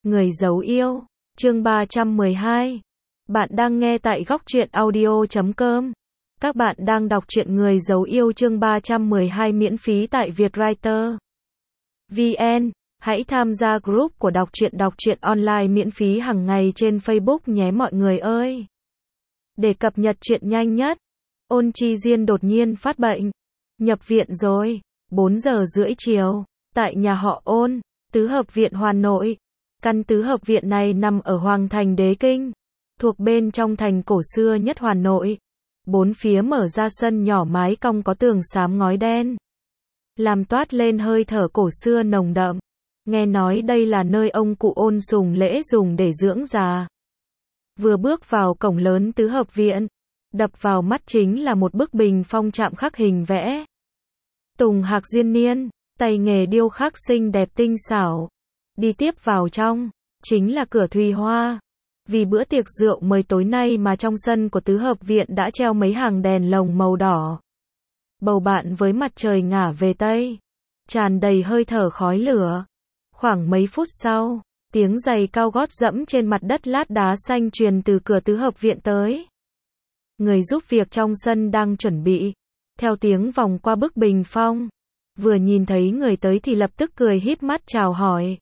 Người giấu yêu, chương 312. Bạn đang nghe tại góc truyện audio.com. Các bạn đang đọc truyện Người giấu yêu chương 312 miễn phí tại Vietwriter VN. Hãy tham gia group của đọc truyện online miễn phí hàng ngày trên Facebook nhé mọi người ơi. Để cập nhật truyện nhanh nhất, Ôn Chi Diên đột nhiên phát bệnh, nhập viện rồi. 4 giờ rưỡi chiều, tại nhà họ Ôn, tứ hợp viện Hà Nội. Căn tứ hợp viện này nằm ở Hoàng thành Đế Kinh, thuộc bên trong thành cổ xưa nhất Hà Nội. Bốn phía mở ra sân nhỏ mái cong có tường xám ngói đen, làm toát lên hơi thở cổ xưa nồng đậm. Nghe nói đây là nơi ông cụ Ôn sùng lễ dùng để dưỡng già. Vừa bước vào cổng lớn tứ hợp viện, đập vào mắt chính là một bức bình phong chạm khắc hình vẽ Tùng Hạc Duyên Niên, tay nghề điêu khắc xinh đẹp tinh xảo. Đi tiếp vào trong, chính là cửa Thùy Hoa. Vì bữa tiệc rượu mời tối nay mà trong sân của tứ hợp viện đã treo mấy hàng đèn lồng màu đỏ. Bầu bạn với mặt trời ngả về Tây, tràn đầy hơi thở khói lửa. Khoảng mấy phút sau, tiếng giày cao gót dẫm trên mặt đất lát đá xanh truyền từ cửa tứ hợp viện tới. Người giúp việc trong sân đang chuẩn bị, theo tiếng vòng qua bức bình phong. Vừa nhìn thấy người tới thì lập tức cười híp mắt chào hỏi.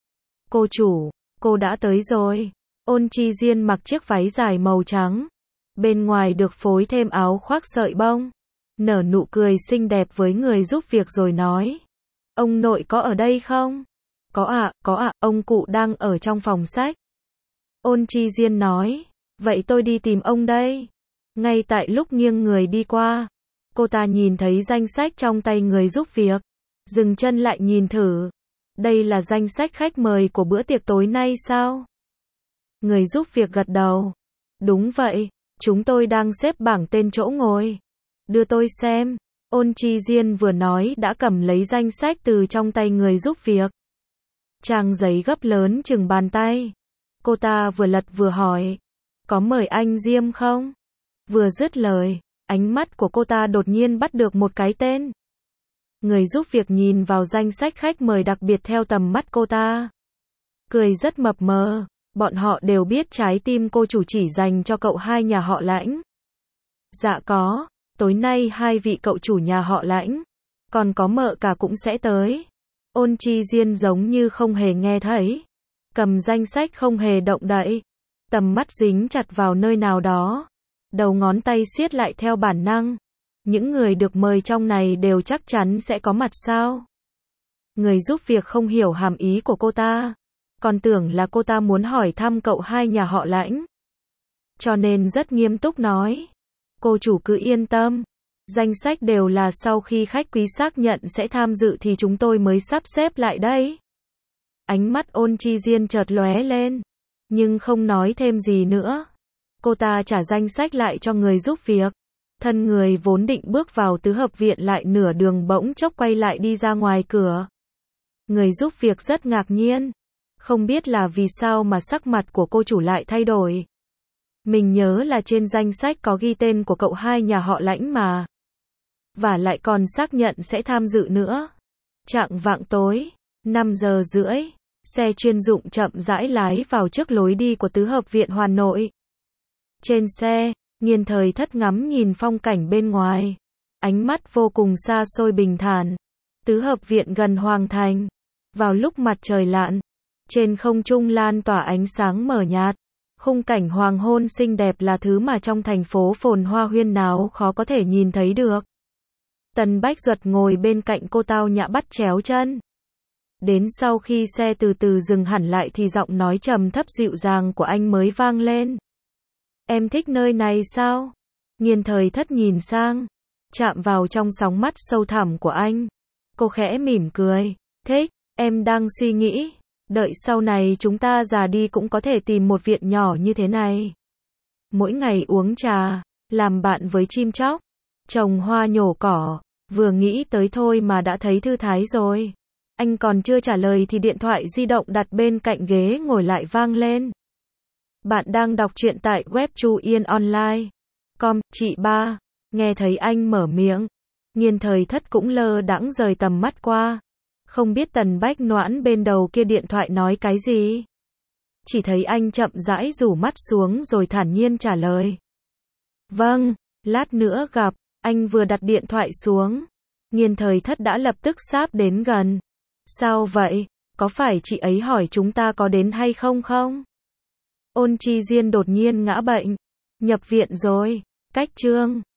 Cô chủ, cô đã tới rồi. Ôn Chi Diên mặc chiếc váy dài màu trắng, bên ngoài được phối thêm áo khoác sợi bông, nở nụ cười xinh đẹp với người giúp việc rồi nói. Ông nội có ở đây không? Có ạ, ông cụ đang ở trong phòng sách. Ôn Chi Diên nói, vậy tôi đi tìm ông đây. Ngay tại lúc nghiêng người đi qua, cô ta nhìn thấy danh sách trong tay người giúp việc, dừng chân lại nhìn thử. Đây là danh sách khách mời của bữa tiệc tối nay sao? Người giúp việc gật đầu. Đúng vậy, chúng tôi đang xếp bảng tên chỗ ngồi. Đưa tôi xem. Ôn Chi Diên vừa nói đã cầm lấy danh sách từ trong tay người giúp việc. Trang giấy gấp lớn chừng bàn tay. Cô ta vừa lật vừa hỏi, có mời anh Diêm không? Vừa dứt lời, ánh mắt của cô ta đột nhiên bắt được một cái tên. Người giúp việc nhìn vào danh sách khách mời đặc biệt theo tầm mắt cô ta, cười rất mập mờ. Bọn họ đều biết trái tim cô chủ chỉ dành cho cậu hai nhà họ Lãnh. Dạ có, tối nay hai vị cậu chủ nhà họ Lãnh, còn có mợ cả cũng sẽ tới. Ôn Chi Diên giống như không hề nghe thấy, cầm danh sách không hề động đậy, tầm mắt dính chặt vào nơi nào đó, đầu ngón tay siết lại theo bản năng. Những người được mời trong này đều chắc chắn sẽ có mặt sao? Người giúp việc không hiểu hàm ý của cô ta, còn tưởng là cô ta muốn hỏi thăm cậu hai nhà họ Lãnh. Cho nên rất nghiêm túc nói, cô chủ cứ yên tâm, danh sách đều là sau khi khách quý xác nhận sẽ tham dự thì chúng tôi mới sắp xếp lại đấy. Ánh mắt Ôn Chi Diên chợt lóe lên, nhưng không nói thêm gì nữa. Cô ta trả danh sách lại cho người giúp việc. Thân người vốn định bước vào tứ hợp viện lại nửa đường bỗng chốc quay lại đi ra ngoài cửa. Người giúp việc rất ngạc nhiên, không biết là vì sao mà sắc mặt của cô chủ lại thay đổi. Mình nhớ là trên danh sách có ghi tên của cậu hai nhà họ Lãnh mà. Và lại còn xác nhận sẽ tham dự nữa. Chạng vạng tối, 5 giờ rưỡi, xe chuyên dụng chậm rãi lái vào trước lối đi của tứ hợp viện Hà Nội. Trên xe, Nghiên Thời Thất ngắm nhìn phong cảnh bên ngoài, ánh mắt vô cùng xa xôi bình thản. Tứ hợp viện gần Hoàng thành. Vào lúc mặt trời lặn, trên không trung lan tỏa ánh sáng mờ nhạt. Khung cảnh hoàng hôn xinh đẹp là thứ mà trong thành phố phồn hoa huyên náo khó có thể nhìn thấy được. Tần Bách Duật ngồi bên cạnh cô tao nhã bắt chéo chân. Đến sau khi xe từ từ dừng hẳn lại thì giọng nói trầm thấp dịu dàng của anh mới vang lên. Em thích nơi này sao? Nghiên Thời Thất nhìn sang, chạm vào trong sóng mắt sâu thẳm của anh. Cô khẽ mỉm cười. Thích, em đang suy nghĩ, đợi sau này chúng ta già đi cũng có thể tìm một viện nhỏ như thế này. Mỗi ngày uống trà, làm bạn với chim chóc, trồng hoa nhổ cỏ, vừa nghĩ tới thôi mà đã thấy thư thái rồi. Anh còn chưa trả lời thì điện thoại di động đặt bên cạnh ghế ngồi lại vang lên. Bạn đang đọc truyện tại web chuyenonline.com, chị ba. Nghe thấy anh mở miệng, Nghiên Thời Thất cũng lơ đãng rời tầm mắt qua. Không biết Tần Bách Noãn bên đầu kia điện thoại nói cái gì. chỉ thấy anh chậm rãi rủ mắt xuống rồi thản nhiên trả lời. Vâng, lát nữa gặp, anh vừa đặt điện thoại xuống. Nghiên Thời Thất đã lập tức sáp đến gần. Sao vậy? Có phải chị ấy hỏi chúng ta có đến hay không không? Ôn Chi Diên đột nhiên ngã bệnh. Nhập viện rồi. Cách chương